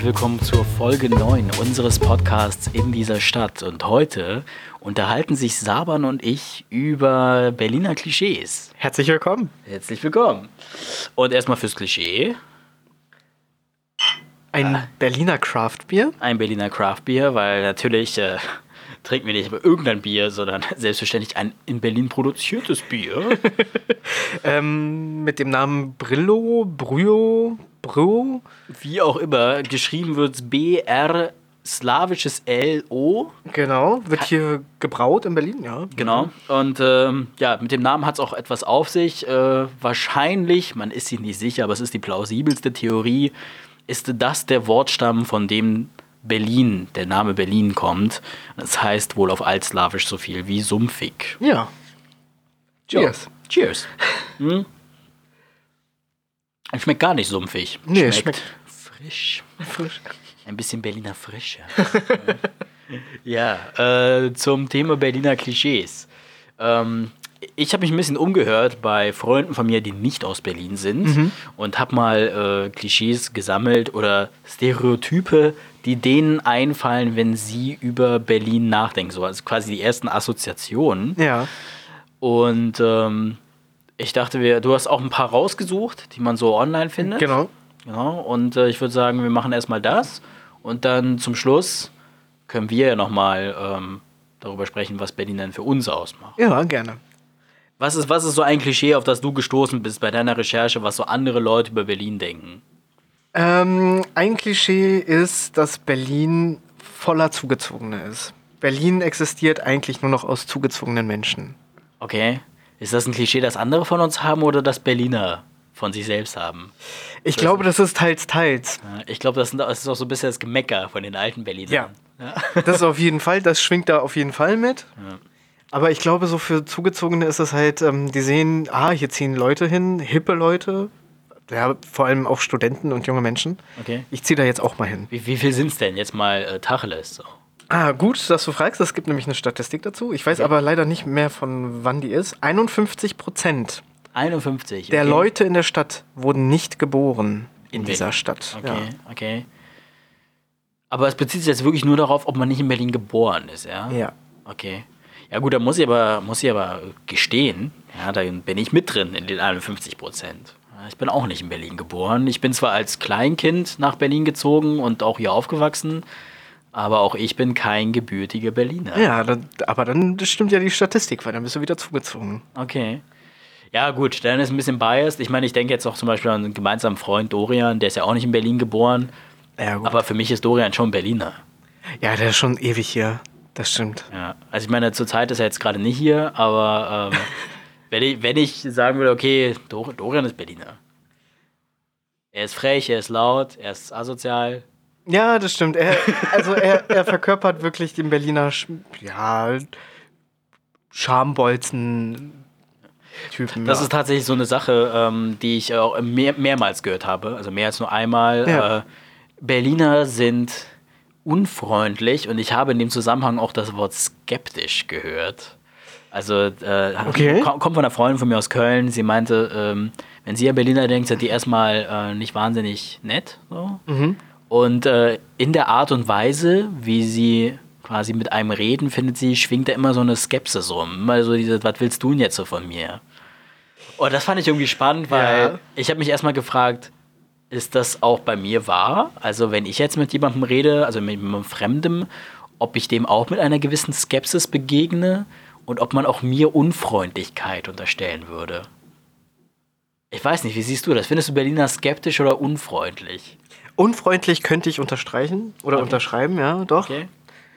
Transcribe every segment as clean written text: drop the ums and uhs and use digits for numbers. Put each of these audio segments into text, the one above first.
willkommen zur Folge 9 unseres Podcasts In dieser Stadt. Und heute unterhalten sich Saban und ich über Berliner Klischees. Herzlich willkommen. Herzlich willkommen. Und erstmal fürs Klischee. Ein Berliner Craft-Bier. Ein Berliner Craft-Bier, weil natürlich trinken wir nicht irgendein Bier, sondern selbstverständlich ein in Berlin produziertes Bier. Mit dem Namen Brillo, Bryo. Wie auch immer, geschrieben wird es BR slawisches LO. Genau, wird hier gebraut in Berlin, ja. Genau, und mit dem Namen hat es auch etwas auf sich. Wahrscheinlich, man ist sich nicht sicher, aber es ist die plausibelste Theorie, ist das der Wortstamm, von dem Berlin, der Name Berlin kommt. Das heißt wohl auf Altslawisch so viel wie sumpfig. Ja. Cheers. Cheers. Schmeckt gar nicht sumpfig. Nee, schmeckt frisch. Frisch. Ein bisschen Berliner Frische. Ja, zum Thema Berliner Klischees. Ich habe mich ein bisschen umgehört bei Freunden von mir, die nicht aus Berlin sind und habe mal Klischees gesammelt oder Stereotype, die denen einfallen, wenn sie über Berlin nachdenken. So, also quasi die ersten Assoziationen. Ja. Und ich dachte, du hast auch ein paar rausgesucht, die man so online findet. Genau. Und ich würde sagen, wir machen erstmal das und dann zum Schluss können wir ja nochmal darüber sprechen, was Berlin denn für uns ausmacht. Ja, gerne. Was ist so ein Klischee, auf das du gestoßen bist bei deiner Recherche, was so andere Leute über Berlin denken? Ein Klischee ist, dass Berlin voller Zugezogene ist. Berlin existiert eigentlich nur noch aus zugezogenen Menschen. Okay. Ist das ein Klischee, das andere von uns haben oder das Berliner von sich selbst haben? Ich glaube, das ist teils. Ich glaube, das ist auch so ein bisschen das Gemecker von den alten Berlinern. Ja. Das ist auf jeden Fall, das schwingt da auf jeden Fall mit. Ja. Aber ich glaube, so für Zugezogene ist es halt, die sehen, hier ziehen Leute hin, hippe Leute, ja, vor allem auch Studenten und junge Menschen. Okay. Ich ziehe da jetzt auch mal hin. Wie viel sind es denn jetzt mal Tacheles? So. Gut, dass du fragst. Es gibt nämlich eine Statistik dazu. Ich weiß aber leider nicht mehr, von wann die ist. 51% 51? der Leute in der Stadt wurden nicht geboren in dieser Stadt. Okay. Aber es bezieht sich jetzt wirklich nur darauf, ob man nicht in Berlin geboren ist, ja? Ja. Okay. Ja gut, da muss ich aber gestehen, ja, da bin ich mit drin in den 51%. Ich bin auch nicht in Berlin geboren. Ich bin zwar als Kleinkind nach Berlin gezogen und auch hier aufgewachsen, aber auch ich bin kein gebürtiger Berliner. Ja, aber dann stimmt ja die Statistik, weil dann bist du wieder zugezogen. Okay. Ja gut, dann ist ein bisschen biased. Ich meine, ich denke jetzt auch zum Beispiel an einen gemeinsamen Freund Dorian, der ist ja auch nicht in Berlin geboren. Ja, gut. Aber für mich ist Dorian schon Berliner. Ja, der ist schon ewig hier. Das stimmt. Ja, also ich meine, zurzeit ist er jetzt gerade nicht hier, aber wenn ich sagen würde, okay, Dorian ist Berliner. Er ist frech, er ist laut, er ist asozial. Ja, das stimmt. Er verkörpert wirklich den Berliner Schambolzen-Typen. Das ist tatsächlich so eine Sache, die ich auch mehrmals gehört habe, also mehr als nur einmal. Ja. Berliner sind unfreundlich und ich habe in dem Zusammenhang auch das Wort skeptisch gehört. Also kommt von einer Freundin von mir aus Köln. Sie meinte, wenn sie an Berliner denkt, sind die erstmal nicht wahnsinnig nett. So. Und in der Art und Weise, wie sie quasi mit einem reden, findet sie, schwingt da immer so eine Skepsis rum. Immer so diese, was willst du denn jetzt so von mir? Und das fand ich irgendwie spannend, weil ich habe mich erstmal gefragt, ist das auch bei mir wahr? Also wenn ich jetzt mit jemandem rede, also mit jemandem Fremdem, ob ich dem auch mit einer gewissen Skepsis begegne und ob man auch mir Unfreundlichkeit unterstellen würde. Ich weiß nicht, wie siehst du das? Findest du Berliner skeptisch oder unfreundlich? Unfreundlich könnte ich unterstreichen oder unterschreiben, ja, doch. Okay.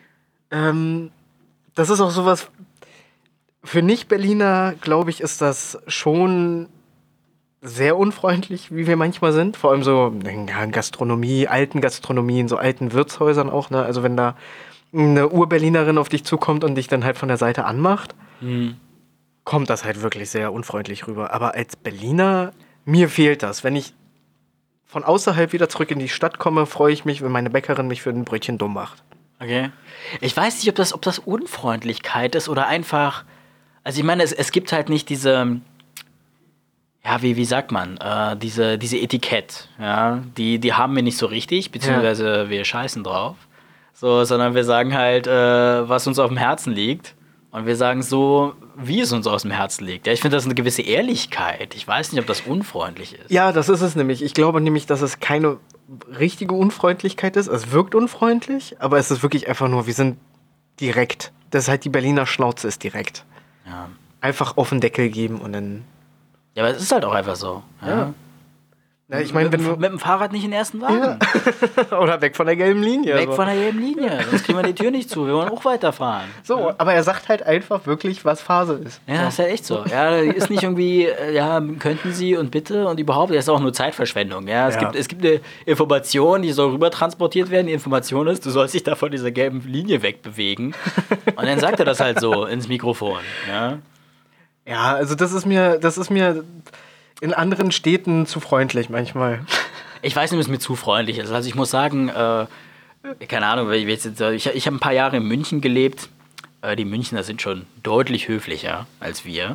Das ist auch sowas, für Nicht-Berliner, glaube ich, ist das schon sehr unfreundlich, wie wir manchmal sind. Vor allem so in Gastronomie, alten Gastronomien, so alten Wirtshäusern auch, ne? Also wenn da eine Ur-Berlinerin auf dich zukommt und dich dann halt von der Seite anmacht, kommt das halt wirklich sehr unfreundlich rüber. Aber als Berliner, mir fehlt das. Wenn ich von außerhalb wieder zurück in die Stadt komme, freue ich mich, wenn meine Bäckerin mich für ein Brötchen dumm macht. Okay. Ich weiß nicht, ob das Unfreundlichkeit ist oder einfach. Also ich meine, es gibt halt nicht diese. ja, wie sagt man, diese Etikett, ja, die haben wir nicht so richtig, beziehungsweise wir scheißen drauf. So, sondern wir sagen halt, was uns auf dem Herzen liegt. Und wir sagen so, wie es uns aus dem Herzen liegt. Ja, ich finde, das ist eine gewisse Ehrlichkeit. Ich weiß nicht, ob das unfreundlich ist. Ja, das ist es nämlich. Ich glaube nämlich, dass es keine richtige Unfreundlichkeit ist. Es wirkt unfreundlich, aber es ist wirklich einfach nur, wir sind direkt. Das ist halt die Berliner Schnauze ist direkt. Ja. Einfach auf den Deckel geben und dann... Ja, aber es ist halt auch einfach so. Ja. Ja, ich meine, wenn du mit dem Fahrrad nicht in den ersten Wagen. Ja. Oder weg von der gelben Linie. Weg von der gelben Linie. Sonst kriegen wir die Tür nicht zu. Wir wollen auch weiterfahren. So, aber er sagt halt einfach wirklich, was Phase ist. Ja, das ist halt echt so. Ja, ist nicht irgendwie, ja, könnten Sie und bitte und überhaupt. Das ist auch nur Zeitverschwendung. Ja, es gibt eine Information, die soll rüber transportiert werden. Die Information ist, du sollst dich da von dieser gelben Linie wegbewegen. Und dann sagt er das halt so ins Mikrofon. Ja, also das ist mir in anderen Städten zu freundlich manchmal. Ich weiß nicht, ob es mir zu freundlich ist. Also ich muss sagen, keine Ahnung, ich habe ein paar Jahre in München gelebt. Die Münchner sind schon deutlich höflicher als wir.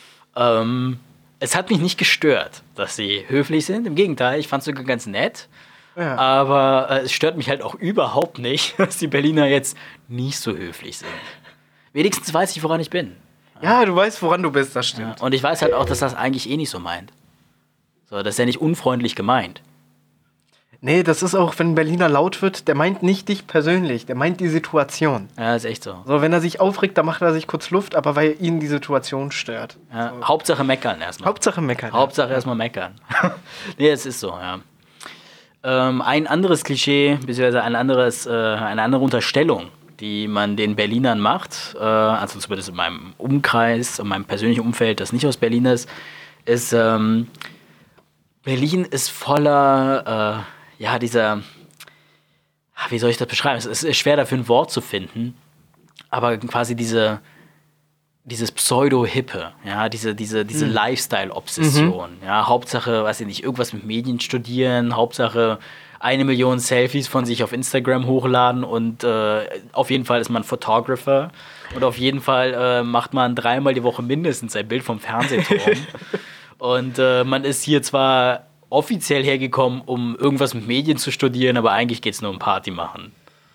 Es hat mich nicht gestört, dass sie höflich sind. Im Gegenteil, ich fand es sogar ganz nett. Ja. Aber es stört mich halt auch überhaupt nicht, dass die Berliner jetzt nicht so höflich sind. Wenigstens weiß ich, woran ich bin. Ja, du weißt, woran du bist, das stimmt. Ja, und ich weiß halt auch, dass das eigentlich eh nicht so meint. So, das ist ja nicht unfreundlich gemeint. Nee, das ist auch, wenn ein Berliner laut wird, der meint nicht dich persönlich, der meint die Situation. Ja, ist echt so. So, wenn er sich aufregt, dann macht er sich kurz Luft, aber weil ihn die Situation stört. Ja, so. Hauptsache meckern erstmal. Hauptsache meckern. Hauptsache erstmal meckern. Nee, es ist so, ja. Ein anderes Klischee, beziehungsweise eine andere Unterstellung, die man den Berlinern macht, also zumindest in meinem Umkreis, in meinem persönlichen Umfeld, das nicht aus Berlin ist, Berlin ist voller, dieser, wie soll ich das beschreiben? Es ist schwer dafür ein Wort zu finden, aber quasi dieses Pseudo-Hippe, ja, diese Lifestyle-Obsession, ja, Hauptsache, weiß ich nicht, irgendwas mit Medien studieren, Hauptsache 1 Million Selfies von sich auf Instagram hochladen und auf jeden Fall ist man Photographer und auf jeden Fall macht man 3-mal die Woche mindestens ein Bild vom Fernsehturm und man ist hier zwar offiziell hergekommen, um irgendwas mit Medien zu studieren, aber eigentlich geht es nur um Party machen.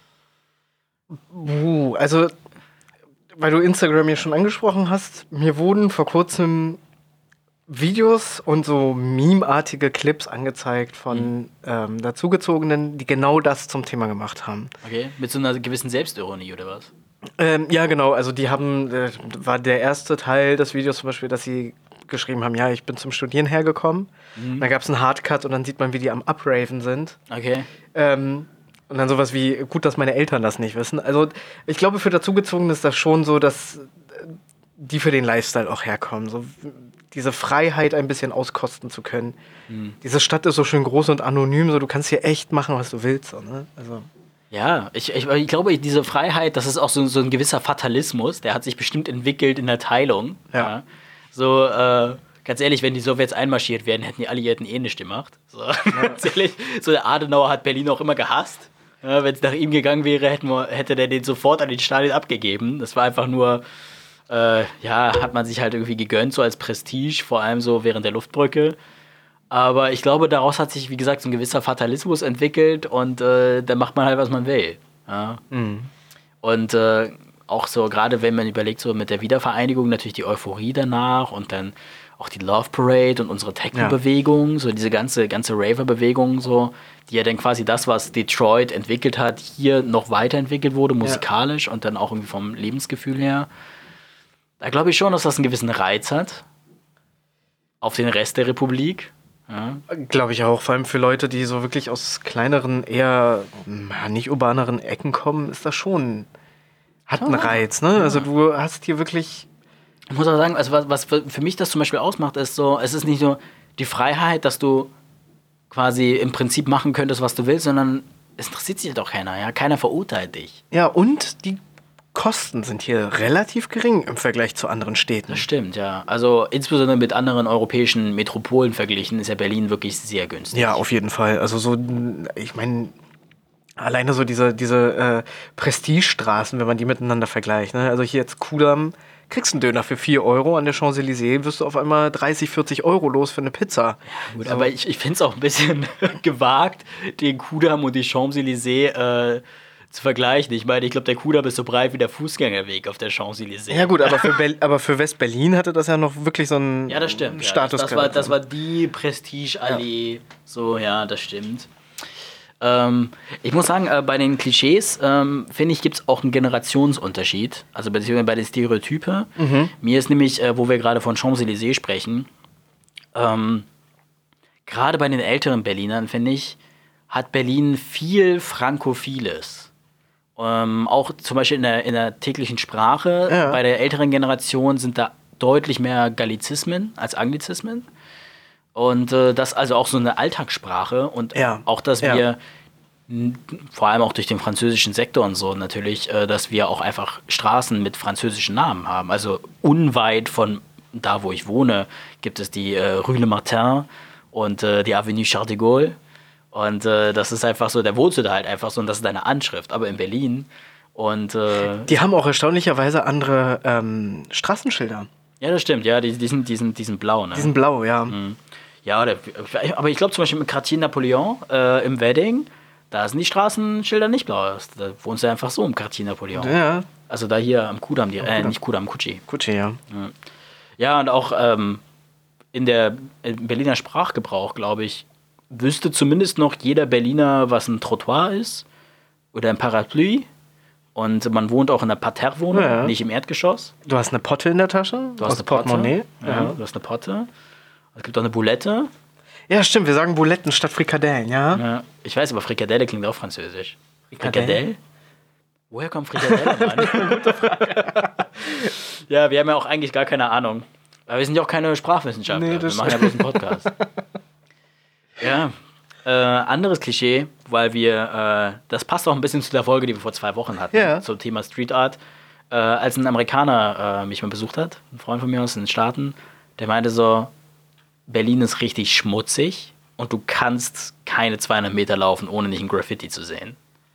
Also, weil du Instagram ja schon angesprochen hast, mir wurden vor kurzem Videos und so Meme-artige Clips angezeigt von Dazugezogenen, die genau das zum Thema gemacht haben. Okay, mit so einer gewissen Selbstironie oder was? Ja, genau. Also die haben, war der erste Teil des Videos zum Beispiel, dass sie geschrieben haben, ja, ich bin zum Studieren hergekommen. Dann gab es einen Hardcut und dann sieht man, wie die am Upraven sind. Okay. Und dann sowas wie, gut, dass meine Eltern das nicht wissen. Also ich glaube, für Dazugezogene ist das schon so, dass die für den Lifestyle auch herkommen. So diese Freiheit ein bisschen auskosten zu können. Diese Stadt ist so schön groß und anonym, so du kannst hier echt machen, was du willst. So, ne? Also ja, ich glaube, diese Freiheit, das ist auch so ein gewisser Fatalismus, der hat sich bestimmt entwickelt in der Teilung. Ja. So, ganz ehrlich, wenn die Sowjets einmarschiert wären, hätten die Alliierten eh nichts gemacht. So, ganz ehrlich, so der Adenauer hat Berlin auch immer gehasst. Ja, wenn es nach ihm gegangen wäre, hätte der den sofort an den Stalin abgegeben. Das war einfach nur, hat man sich halt irgendwie gegönnt, so als Prestige, vor allem so während der Luftbrücke. Aber ich glaube, daraus hat sich, wie gesagt, so ein gewisser Fatalismus entwickelt und dann macht man halt, was man will. Ja? Und auch so, gerade wenn man überlegt, so mit der Wiedervereinigung, natürlich die Euphorie danach und dann auch die Love Parade und unsere Techno-Bewegung, so diese ganze Raver-Bewegung, so, die ja dann quasi das, was Detroit entwickelt hat, hier noch weiterentwickelt wurde, musikalisch und dann auch irgendwie vom Lebensgefühl her. Da glaube ich schon, dass das einen gewissen Reiz hat auf den Rest der Republik. Ja. Glaube ich auch, vor allem für Leute, die so wirklich aus kleineren, eher nicht urbaneren Ecken kommen, ist das schon, hat einen Reiz, ne? Ja. Also du hast hier wirklich... Ich muss auch sagen, also was für mich das zum Beispiel ausmacht, ist so, es ist nicht nur die Freiheit, dass du quasi im Prinzip machen könntest, was du willst, sondern es interessiert sich doch keiner, ja? Keiner verurteilt dich. Ja, und die Kosten sind hier relativ gering im Vergleich zu anderen Städten. Das stimmt, ja. Also insbesondere mit anderen europäischen Metropolen verglichen ist ja Berlin wirklich sehr günstig. Ja, auf jeden Fall. Also so, ich meine, Alleine so diese Prestigestraßen, wenn man die miteinander vergleicht. Ne? Also hier jetzt Kudamm, kriegst einen Döner für 4 Euro, an der Champs-Élysées wirst du auf einmal 30, 40 Euro los für eine Pizza. Gut, so. Aber ich finde es auch ein bisschen gewagt, den Kudamm und die Champs-Élysées zu vergleichen. Ich meine, ich glaube, der Kudamm ist so breit wie der Fußgängerweg auf der Champs-Élysées. Ja gut, aber für West-Berlin hatte das ja noch wirklich so einen ja, das stimmt, Status. Ja, das war die Prestige-Allee. Ja. So, ja, das stimmt. Ich muss sagen, bei den Klischees, finde ich, gibt es auch einen Generationsunterschied. Also beziehungsweise bei den Stereotypen. Mir ist nämlich, wo wir gerade von Champs-Élysées sprechen, gerade bei den älteren Berlinern, finde ich, hat Berlin viel Frankophiles. Auch zum Beispiel in der täglichen Sprache. Ja. Bei der älteren Generation sind da deutlich mehr Gallizismen als Anglizismen. Und das also auch so eine Alltagssprache und auch, dass wir vor allem auch durch den französischen Sektor und so natürlich, dass wir auch einfach Straßen mit französischen Namen haben. Also unweit von da, wo ich wohne, gibt es die Rue Le Martin und die Avenue Charles de Gaulle. Und das ist einfach so, der wohnst du da halt einfach so und das ist deine Anschrift. Aber in Berlin und die haben auch erstaunlicherweise andere Straßenschilder. Ja, das stimmt, ja, die sind blau, ne? Die sind blau, ja. Mhm. Ja, aber ich glaube zum Beispiel mit Quartier Napoleon im Wedding, da sind die Straßenschilder nicht blau. Da wohnst du einfach so im Quartier Napoleon. Ja. Also da hier am Kudamm, nicht Kudamm, Kutschi. Kutschi, ja. Ja, und auch im Berliner Sprachgebrauch, glaube ich, wüsste zumindest noch jeder Berliner, was ein Trottoir ist oder ein Parapluie. Und man wohnt auch in einer Parterre-Wohnung, nicht im Erdgeschoss. Du hast eine Potte in der Tasche? Du hast eine Portemonnaie. Ja, du hast eine Potte. Es gibt auch eine Boulette. Ja, stimmt, wir sagen Bouletten statt Frikadellen, ja. Ich weiß, aber Frikadelle klingt auch französisch. Frikadelle? Woher kommt Frikadelle, Mann? Gute Frage. Ja, wir haben ja auch eigentlich gar keine Ahnung. Aber wir sind ja auch keine Sprachwissenschaftler. Nee, wir machen ja bloß einen Podcast. Ja, anderes Klischee, weil wir, das passt auch ein bisschen zu der Folge, die wir vor 2 Wochen hatten, zum Thema Street Art. Als ein Amerikaner mich mal besucht hat, ein Freund von mir aus den Staaten, der meinte so, Berlin ist richtig schmutzig und du kannst keine 200 Meter laufen, ohne nicht ein Graffiti zu sehen.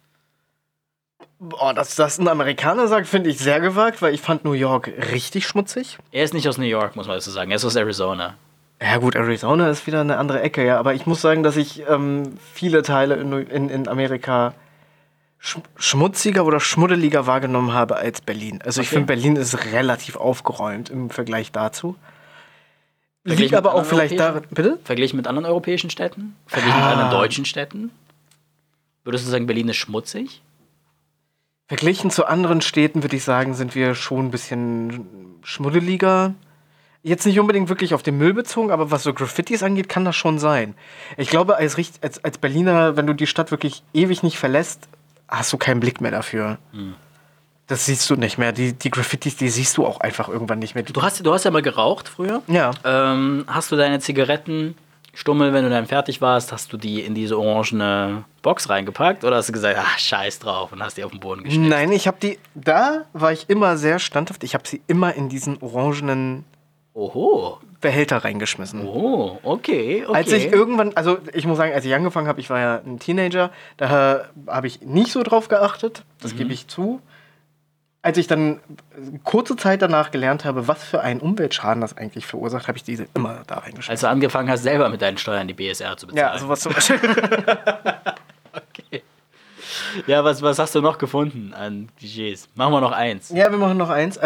Boah, dass das ein Amerikaner sagt, finde ich sehr gewagt, weil ich fand New York richtig schmutzig. Er ist nicht aus New York, muss man dazu sagen. Er ist aus Arizona. Ja gut, Arizona ist wieder eine andere Ecke, ja. Aber ich muss sagen, dass ich viele Teile in Amerika schmutziger oder schmuddeliger wahrgenommen habe als Berlin. Also ich finde, Berlin ist relativ aufgeräumt im Vergleich dazu. Liegt aber auch vielleicht daran. Bitte? Verglichen mit anderen europäischen Städten? Verglichen mit anderen deutschen Städten? Würdest du sagen, Berlin ist schmutzig? Verglichen zu anderen Städten würde ich sagen, sind wir schon ein bisschen schmuddeliger. Jetzt nicht unbedingt wirklich auf den Müll bezogen, aber was so Graffitis angeht, kann das schon sein. Ich glaube, als Berliner, wenn du die Stadt wirklich ewig nicht verlässt, hast du keinen Blick mehr dafür. Das siehst du nicht mehr. Die Graffitis, die siehst du auch einfach irgendwann nicht mehr. Du hast ja mal geraucht früher. Ja. Hast du deine Zigarettenstummel, wenn du dann fertig warst, hast du die in diese orangene Box reingepackt? Oder hast du gesagt, scheiß drauf und hast die auf den Boden geschnipst? Nein, da war ich immer sehr standhaft. Ich habe sie immer in diesen orangenen Behälter reingeschmissen. Oh, okay. Als ich irgendwann, also ich muss sagen, als ich angefangen habe, ich war ja ein Teenager, da habe ich nicht so drauf geachtet, das gebe ich zu. Als ich dann kurze Zeit danach gelernt habe, was für einen Umweltschaden das eigentlich verursacht, habe ich diese immer da reingeschmissen. Als du angefangen hast, selber mit deinen Steuern die BSR zu bezahlen. Ja, sowas zum Beispiel. Okay. Ja, was hast du noch gefunden an Klischees? Machen wir noch eins. Ja, wir machen noch eins.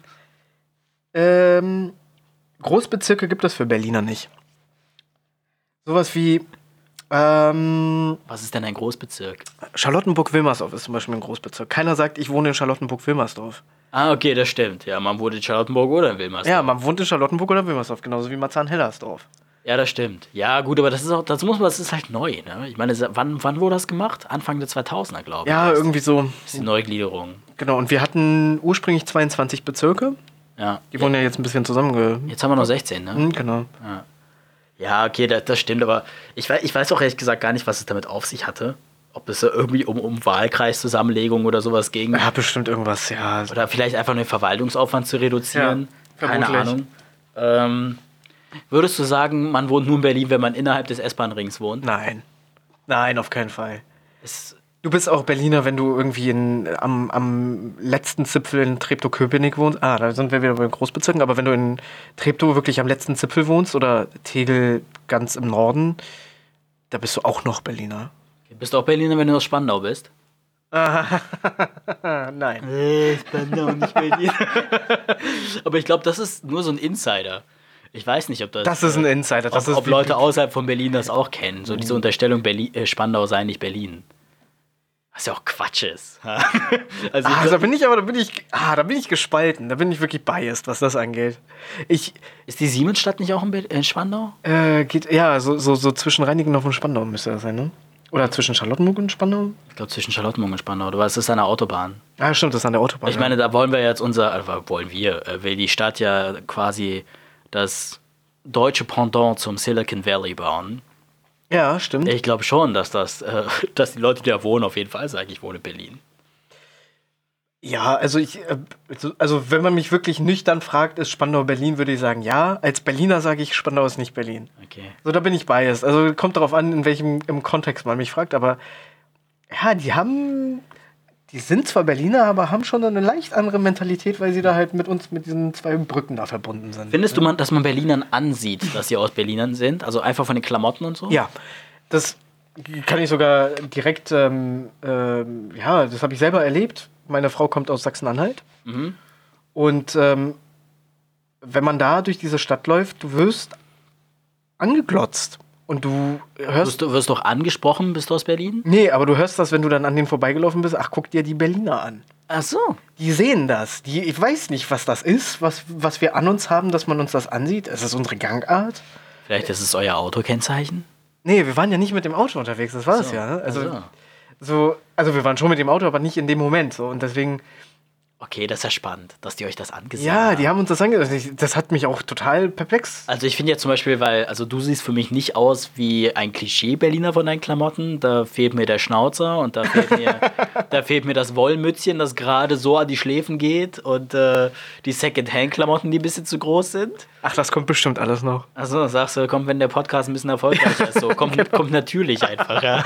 Großbezirke gibt es für Berliner nicht. Sowas wie was ist denn ein Großbezirk? Charlottenburg-Wilmersdorf ist zum Beispiel ein Großbezirk. Keiner sagt, ich wohne in Charlottenburg-Wilmersdorf. Ah, okay, das stimmt. Ja, man wohnt in Charlottenburg oder in Wilmersdorf. Ja, man wohnt in Charlottenburg oder Wilmersdorf, genauso wie Marzahn-Hellersdorf. Ja, das stimmt. Ja, gut, aber das ist halt neu, ne? Ich meine, wann wurde das gemacht? Anfang der 2000er, glaube ich. Ja, irgendwie so. Das ist die Neugliederung. Genau, und wir hatten ursprünglich 22 Bezirke. Ja. Die wurden ja jetzt ein bisschen Jetzt haben wir noch 16, ne? Genau. Ja, okay, das stimmt, aber ich weiß auch ehrlich gesagt gar nicht, was es damit auf sich hatte. Ob es irgendwie um Wahlkreiszusammenlegung oder sowas ging. Ja, bestimmt irgendwas, ja. Oder vielleicht einfach nur den Verwaltungsaufwand zu reduzieren. Ja, keine Ahnung. Würdest du sagen, man wohnt nur in Berlin, wenn man innerhalb des S-Bahn-Rings wohnt? Nein. Nein, auf keinen Fall. Du bist auch Berliner, wenn du irgendwie am letzten Zipfel in Treptow-Köpenick wohnst. Da sind wir wieder bei den Großbezirken. Aber wenn du in Treptow wirklich am letzten Zipfel wohnst oder Tegel ganz im Norden, da bist du auch noch Berliner. Bist du auch Berliner, wenn du aus Spandau bist? Nein. Spandau, nicht Berlin. Aber ich glaube, das ist nur so ein Insider. Ich weiß nicht, ob das... Das ist ein Insider. Ob Leute außerhalb von Berlin das auch kennen. So diese Unterstellung, Spandau sei nicht Berlin. Was ja auch Quatsch ist. Da bin ich gespalten. Da bin ich wirklich biased, was das angeht. Ist die Siemensstadt nicht auch in Spandau? So zwischen Reinickendorf und Spandau müsste das sein, ne? Oder zwischen Charlottenburg und Spandau? Ich glaube, zwischen Charlottenburg und Spandau. Du weißt, das ist an der Autobahn. Ah, stimmt, das ist an der Autobahn. Ich meine, da wollen wir jetzt will die Stadt ja quasi das deutsche Pendant zum Silicon Valley bauen. Ja, stimmt. Ich glaube schon, dass die Leute, die da wohnen, auf jeden Fall sagen, ich wohne in Berlin. Ja, also wenn man mich wirklich nüchtern fragt, ist Spandau Berlin, würde ich sagen, ja. Als Berliner sage ich, Spandau ist nicht Berlin. Okay. So, da bin ich biased. Also kommt darauf an, in welchem im Kontext man mich fragt, aber ja, die sind zwar Berliner, aber haben schon eine leicht andere Mentalität, weil sie da halt mit diesen 2 Brücken da verbunden sind. Findest du, dass man Berlinern ansieht, dass sie aus Berlinern sind? Also einfach von den Klamotten und so? Ja, das kann ich sogar direkt, das habe ich selber erlebt. Meine Frau kommt aus Sachsen-Anhalt. Mhm. Und wenn man da durch diese Stadt läuft, du wirst angeglotzt. Und du hörst... Wirst doch angesprochen, bist du aus Berlin? Nee, aber du hörst das, wenn du dann an denen vorbeigelaufen bist. Ach, guck dir die Berliner an. Ach so. Die sehen das. Ich weiß nicht, was das ist, was wir an uns haben, dass man uns das ansieht. Es ist unsere Gangart. Vielleicht ist es euer Autokennzeichen? Nee, wir waren ja nicht mit dem Auto unterwegs, das war es ja. Ne? Also wir waren schon mit dem Auto, aber nicht in dem Moment. So. Und deswegen... Okay, das ist ja spannend, dass die euch das angesehen haben. Ja, die haben uns das angesehen. Das hat mich auch total perplex. Also ich finde ja zum Beispiel, du siehst für mich nicht aus wie ein Klischee-Berliner von deinen Klamotten. Da fehlt mir der Schnauzer und da fehlt mir das Wollmützchen, das gerade so an die Schläfen geht und die Second-Hand-Klamotten, die ein bisschen zu groß sind. Ach, das kommt bestimmt alles noch. Achso, sagst du, kommt, wenn der Podcast ein bisschen erfolgreicher ist. So. Kommt natürlich einfach, ja.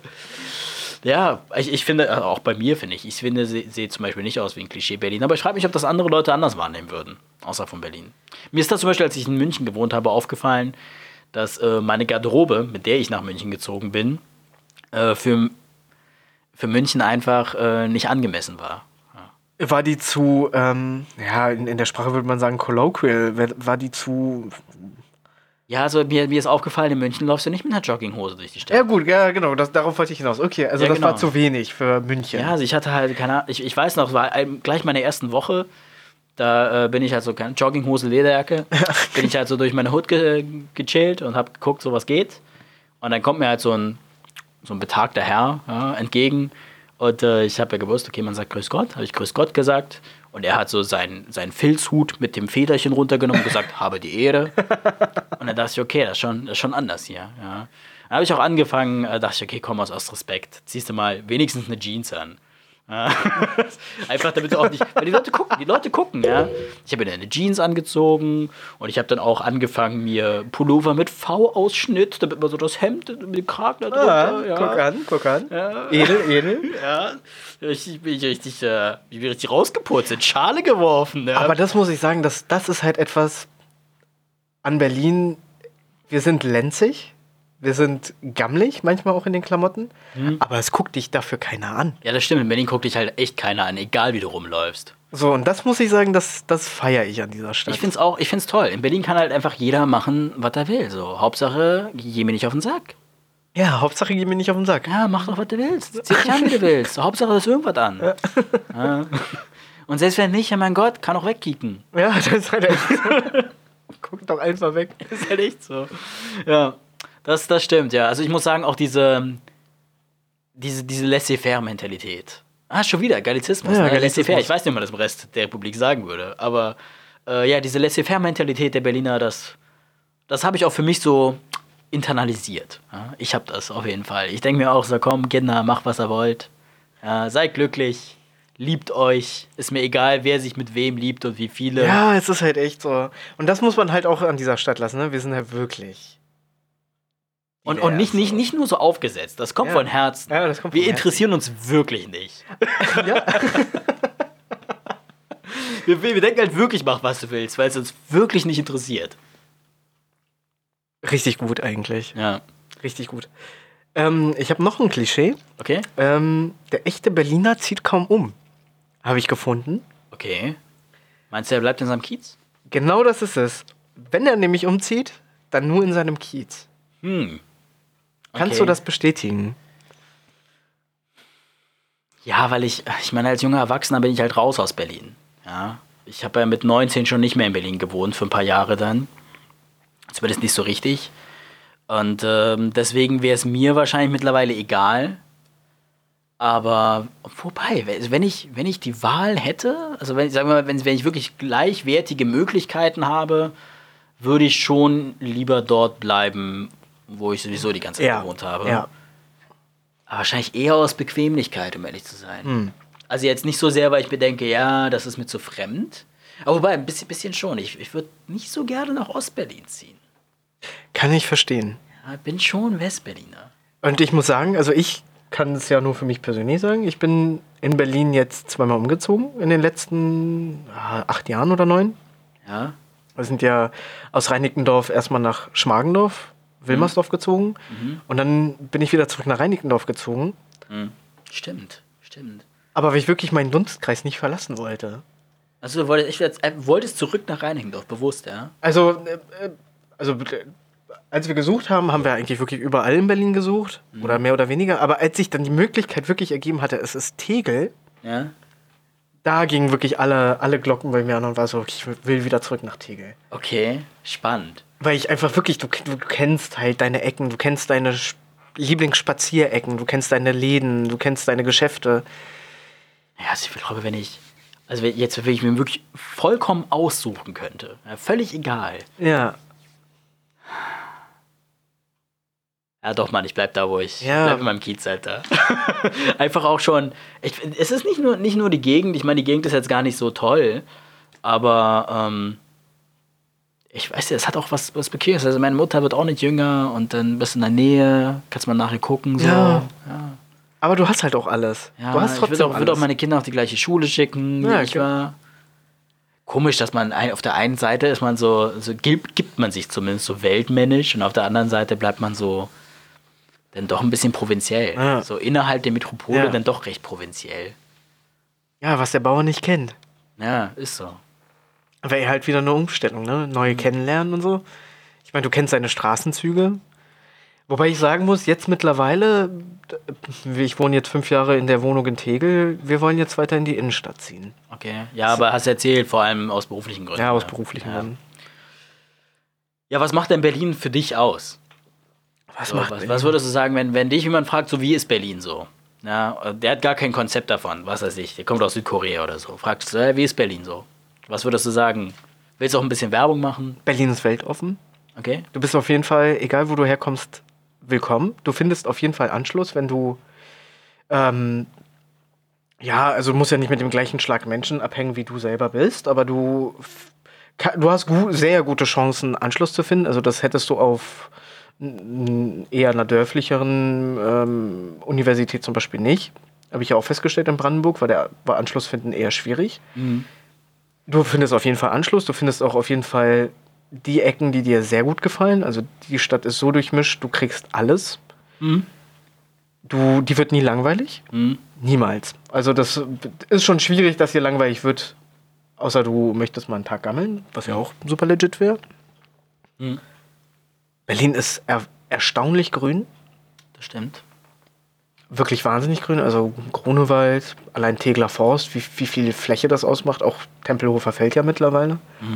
Ja, ich finde, also auch bei mir finde ich sehe zum Beispiel nicht aus wie ein Klischee-Berlin, aber ich frage mich, ob das andere Leute anders wahrnehmen würden, außer von Berlin. Mir ist das zum Beispiel, als ich in München gewohnt habe, aufgefallen, dass meine Garderobe, mit der ich nach München gezogen bin, für München einfach nicht angemessen war. Ja. War die zu, in der Sprache würde man sagen colloquial, war die zu... Ja, also mir ist aufgefallen, in München läufst du nicht mit einer Jogginghose durch die Stadt. Ja gut, ja genau, darauf wollte ich hinaus. Okay, also ja, das war zu wenig für München. Ja, also ich hatte halt, keine Ahnung, ich weiß noch, war gleich meine ersten Woche, da bin ich halt so, keine Jogginghose, Lederjacke, bin ich halt so durch meine Hut gechillt und hab geguckt, so was geht. Und dann kommt mir halt so ein betagter Herr entgegen und ich habe ja gewusst, okay, man sagt Grüß Gott, habe ich Grüß Gott gesagt. Und er hat so seinen Filzhut mit dem Federchen runtergenommen und gesagt, habe die Ehre. Und dann dachte ich, okay, das ist schon anders hier. Ja. Dann habe ich auch angefangen, dachte ich, okay, komm, aus Respekt, ziehst du mal wenigstens eine Jeans an. Ja. Einfach damit du auch nicht, weil die Leute gucken, ja. Ich habe mir eine Jeans angezogen und ich habe dann auch angefangen, mir Pullover mit V-Ausschnitt, damit man so das Hemd mit dem Kragen da drunter, ja. Guck an. Ja. Edel. Ja, ich bin richtig rausgepurzelt, Schale geworfen. Ja. Aber das muss ich sagen, das ist halt etwas an Berlin, wir sind lenzig. Wir sind gammelig, manchmal auch in den Klamotten, aber es guckt dich dafür keiner an. Ja, das stimmt. In Berlin guckt dich halt echt keiner an, egal wie du rumläufst. So, und das muss ich sagen, das feiere ich an dieser Stadt. Ich find's toll. In Berlin kann halt einfach jeder machen, was er will. So, Hauptsache, geh mir nicht auf den Sack. Ja, Hauptsache, geh mir nicht auf den Sack. Ja, mach doch, was du willst. Zieh dich an, wie du willst. Hauptsache, da ist irgendwas an. Ja. Ja. Und selbst wenn nicht, ja mein Gott, kann auch wegkicken. Ja, das ist halt echt so. Guck doch einfach weg. Das ist halt echt so. Ja. Das stimmt, ja. Also ich muss sagen, auch diese Laissez-faire-Mentalität. Schon wieder, Gallizismus. Ja, ne? Gallizismus. Laissez-faire, ich weiß nicht, ob man das im Rest der Republik sagen würde. Aber diese Laissez-faire-Mentalität der Berliner, das habe ich auch für mich so internalisiert. Ja? Ich habe das auf jeden Fall. Ich denke mir auch so, komm, Kinder, macht, was ihr wollt. Ja, seid glücklich. Liebt euch. Ist mir egal, wer sich mit wem liebt und wie viele. Ja, es ist halt echt so. Und das muss man halt auch an dieser Stadt lassen. Ne? Wir sind halt wirklich Und nicht nur so aufgesetzt. Das kommt von Herzen. Ja, das kommt Wir von interessieren uns wirklich nicht. Ja. Wir denken halt wirklich, mach was du willst, weil es uns wirklich nicht interessiert. Richtig gut eigentlich. Ja. Richtig gut. Ich habe noch ein Klischee. Okay? Der echte Berliner zieht kaum um. Habe ich gefunden. Okay. Meinst du, er bleibt in seinem Kiez? Genau das ist es. Wenn er nämlich umzieht, dann nur in seinem Kiez. Kannst du das bestätigen? Ja, weil ich meine, als junger Erwachsener bin ich halt raus aus Berlin. Ja. Ich habe ja mit 19 schon nicht mehr in Berlin gewohnt, für ein paar Jahre dann. Zumindest nicht so richtig. Und deswegen wäre es mir wahrscheinlich mittlerweile egal. Aber wobei, wenn ich die Wahl hätte, also wenn ich wirklich gleichwertige Möglichkeiten habe, würde ich schon lieber dort bleiben, wo ich sowieso die ganze Zeit gewohnt habe. Ja. Aber wahrscheinlich eher aus Bequemlichkeit, um ehrlich zu sein. Also jetzt nicht so sehr, weil ich bedenke, ja, das ist mir zu fremd. Aber wobei, ein bisschen schon. Ich würde nicht so gerne nach Ostberlin ziehen. Kann ich verstehen. Ja, bin schon Westberliner. Und ich muss sagen, also ich kann es ja nur für mich persönlich sagen, ich bin in Berlin jetzt 2-mal umgezogen in den letzten 8 Jahren oder 9. Ja. Wir sind ja aus Reinickendorf erstmal nach Schmargendorf, Wilmersdorf gezogen. Und dann bin ich wieder zurück nach Reinickendorf gezogen. Stimmt. Aber weil ich wirklich meinen Dunstkreis nicht verlassen wollte. Also du wolltest zurück nach Reinickendorf, bewusst, ja? Also als wir gesucht haben, haben wir eigentlich wirklich überall in Berlin gesucht. Oder mehr oder weniger. Aber als sich dann die Möglichkeit wirklich ergeben hatte, es ist Tegel, Ja. da gingen wirklich alle Glocken bei mir an und war so, ich will wieder zurück nach Tegel. Okay, spannend. Weil ich einfach wirklich, du kennst halt deine Ecken, du kennst deine Lieblingsspazierecken, du kennst deine Läden, du kennst deine Geschäfte. Ja, also ich glaube, wenn ich mir wirklich vollkommen aussuchen könnte, ja, völlig egal. Ja. Ja, doch, Mann, ich bleib da, wo ich. Ja. Ich bleib in meinem Kiez, Alter. Einfach auch schon. Es ist nicht nur die Gegend. Ich meine, die Gegend ist jetzt gar nicht so toll. Aber, ich weiß ja, es hat auch was Bequemes. Also, meine Mutter wird auch nicht jünger und dann bist du in der Nähe. Kannst mal nachher gucken. So. Ja. Aber du hast halt auch alles. Ja, du hast trotzdem ich würde auch meine Kinder auf die gleiche Schule schicken, Ja, wie ich war. Komisch, dass man auf der einen Seite ist man so gibt man sich zumindest so weltmännisch und auf der anderen Seite bleibt man so dann doch ein bisschen provinziell. Ja. So innerhalb der Metropole Ja. dann doch recht provinziell. Ja, was der Bauer nicht kennt. Ja, ist so. Wäre halt wieder eine Umstellung, ne? Neue kennenlernen und so. Ich meine, du kennst seine Straßenzüge. Wobei ich sagen muss, jetzt mittlerweile, ich wohne jetzt 5 Jahre in der Wohnung in Tegel, wir wollen jetzt weiter in die Innenstadt ziehen. Okay. Ja, aber hast erzählt, vor allem aus beruflichen Gründen. Ja, aus beruflichen Gründen. Ja, was macht denn Berlin für dich aus? Was würdest du sagen, wenn dich jemand fragt, so wie ist Berlin so? Ja, der hat gar kein Konzept davon, was weiß ich, der kommt aus Südkorea oder so. Fragst du, wie ist Berlin so? Was würdest du sagen? Willst du auch ein bisschen Werbung machen? Berlin ist weltoffen. Okay. Du bist auf jeden Fall, egal wo du herkommst, willkommen. Du findest auf jeden Fall Anschluss, wenn du also du musst ja nicht mit dem gleichen Schlag Menschen abhängen, wie du selber bist, aber du hast sehr gute Chancen, Anschluss zu finden. Also das hättest du auf eher einer dörflicheren Universität zum Beispiel nicht. Habe ich ja auch festgestellt in Brandenburg, weil da war Anschluss finden eher schwierig. Du findest auf jeden Fall Anschluss, du findest auch auf jeden Fall die Ecken, die dir sehr gut gefallen. Also die Stadt ist so durchmischt, du kriegst alles. Die wird nie langweilig. Niemals. Also das ist schon schwierig, dass hier langweilig wird. Außer du möchtest mal einen Tag gammeln, was ja auch super legit wäre. Berlin ist erstaunlich grün. Das stimmt. Wirklich wahnsinnig grün. Also Grunewald, allein Tegeler Forst, wie viel Fläche das ausmacht. Auch Tempelhofer Feld ja mittlerweile.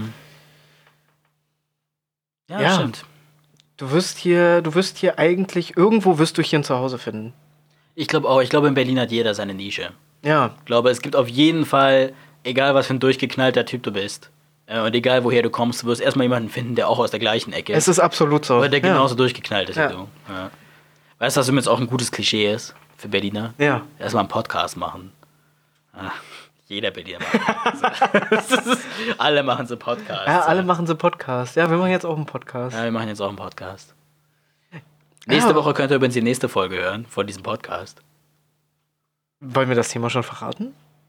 Ja, Ja. das stimmt. Du wirst hier eigentlich, irgendwo wirst du hier ein Zuhause finden. Ich glaube auch, in Berlin hat jeder seine Nische. Ja, Ich glaube, es gibt auf jeden Fall, egal was für ein durchgeknallter Typ du bist, und egal woher du kommst, du wirst erstmal jemanden finden, der auch aus der gleichen Ecke es ist absolut so. aber der genauso durchgeknallt ist Ja. wie du. Ja. Weißt du, was übrigens auch ein gutes Klischee ist für Berliner? Ja. Erstmal einen Podcast machen. Jeder Berliner macht alle machen so Podcasts. Ja, alle machen so Podcast. Ja, wir machen jetzt auch einen Podcast. Ja, wir machen jetzt auch einen Podcast. Nächste Woche könnt ihr übrigens die nächste Folge hören von diesem Podcast. Wollen wir das Thema schon verraten?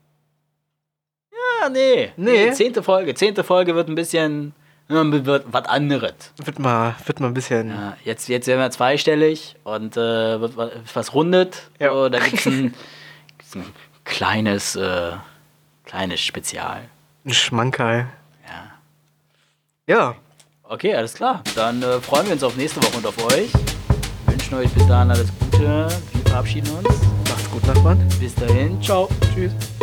Ja, nee. 10. Folge. 10. Folge wird ein bisschen... wird was anderes. Wird mal ein bisschen... Ja, jetzt werden wir zweistellig und wird was rundet. Ja. So, da gibt's ein kleines Spezial. Ein Schmankerl. Ja. Ja. Okay, alles klar. Dann freuen wir uns auf nächste Woche und auf euch. Wünschen euch bis dahin alles Gute. Wir verabschieden uns. Macht's gut, Nachbarn. Bis dahin. Ciao. Tschüss.